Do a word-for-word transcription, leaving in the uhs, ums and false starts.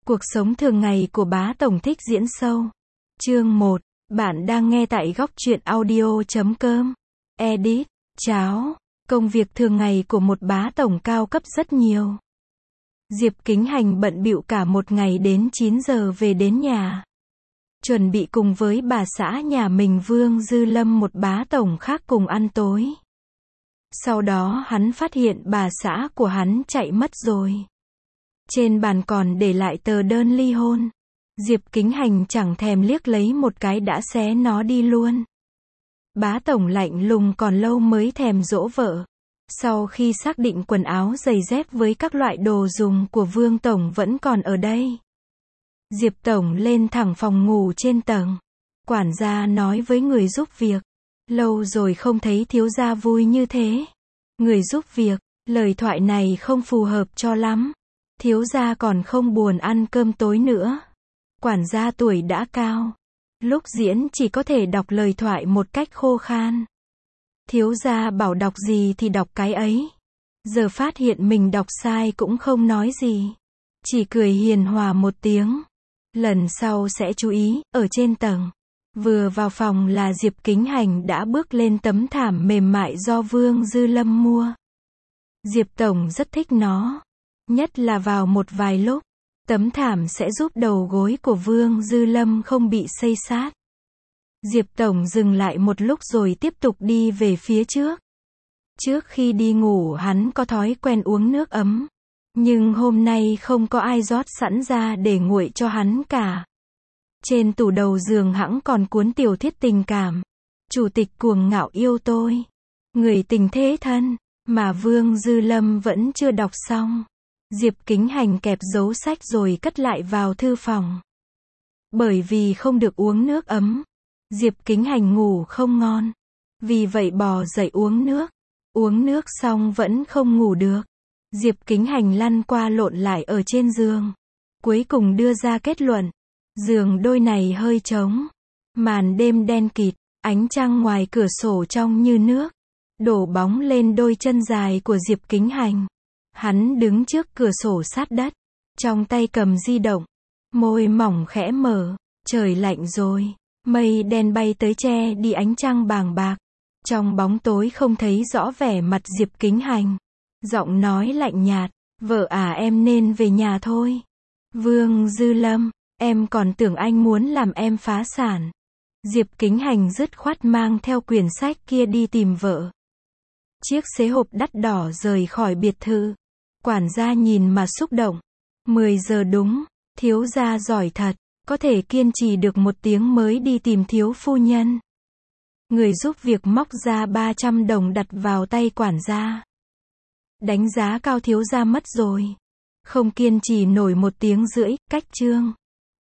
Cuộc sống thường ngày của bá tổng thích diễn sâu. Chương một. Bạn đang nghe tại góc truyện audio chấm com. Edit. Cháo. Công việc thường ngày của một bá tổng cao cấp rất nhiều. Diệp Kính Hành bận bịu cả một ngày đến chín giờ về đến nhà. Chuẩn bị cùng với bà xã nhà mình Vương Dư Lâm một bá tổng khác cùng ăn tối. Sau đó hắn phát hiện bà xã của hắn chạy mất rồi. Trên bàn còn để lại tờ đơn ly hôn. Diệp Kính Hành chẳng thèm liếc lấy một cái đã xé nó đi luôn. Bá tổng lạnh lùng còn lâu mới thèm dỗ vợ. Sau khi xác định quần áo giày dép với các loại đồ dùng của Vương tổng vẫn còn ở đây, Diệp tổng lên thẳng phòng ngủ trên tầng. Quản gia nói với người giúp việc, lâu rồi không thấy thiếu gia vui như thế. Người giúp việc, lời thoại này không phù hợp cho lắm. Thiếu gia còn không buồn ăn cơm tối nữa. Quản gia tuổi đã cao, lúc diễn chỉ có thể đọc lời thoại một cách khô khan. Thiếu gia bảo đọc gì thì đọc cái ấy. Giờ phát hiện mình đọc sai cũng không nói gì, chỉ cười hiền hòa một tiếng. Lần sau sẽ chú ý. Ở trên tầng, vừa vào phòng là Diệp Kính Hành đã bước lên tấm thảm mềm mại do Vương Dư Lâm mua. Diệp tổng rất thích nó, nhất là vào một vài lúc, tấm thảm sẽ giúp đầu gối của Vương Dư Lâm không bị xây xát. Diệp tổng dừng lại một lúc rồi tiếp tục đi về phía trước. Trước khi đi ngủ hắn có thói quen uống nước ấm, nhưng hôm nay không có ai rót sẵn ra để nguội cho hắn cả. Trên tủ đầu giường hẵng còn cuốn tiểu thuyết tình cảm, Chủ tịch cuồng ngạo yêu tôi, Người tình thế thân, mà Vương Dư Lâm vẫn chưa đọc xong. Diệp Kính Hành kẹp dấu sách rồi cất lại vào thư phòng. Bởi vì không được uống nước ấm, Diệp Kính Hành ngủ không ngon. Vì vậy bò dậy uống nước. Uống nước xong vẫn không ngủ được. Diệp Kính Hành lăn qua lộn lại ở trên giường. Cuối cùng đưa ra kết luận, giường đôi này hơi trống. Màn đêm đen kịt, ánh trăng ngoài cửa sổ trong như nước, đổ bóng lên đôi chân dài của Diệp Kính Hành. Hắn đứng trước cửa sổ sát đất, trong tay cầm di động, môi mỏng khẽ mở. Trời lạnh rồi, mây đen bay tới che đi ánh trăng bàng bạc. Trong bóng tối không thấy rõ vẻ mặt Diệp Kính Hành. Giọng nói lạnh nhạt, vợ à em nên về nhà thôi. Vương Dư Lâm, em còn tưởng anh muốn làm em phá sản. Diệp Kính Hành dứt khoát mang theo quyển sách kia đi tìm vợ. Chiếc xế hộp đắt đỏ rời khỏi biệt thự. Quản gia nhìn mà xúc động. mười giờ đúng, thiếu gia giỏi thật, có thể kiên trì được một tiếng mới đi tìm thiếu phu nhân. Người giúp việc móc ra ba trăm đồng đặt vào tay quản gia. Đánh giá cao thiếu gia mất rồi. Không kiên trì nổi một tiếng rưỡi, cách chương.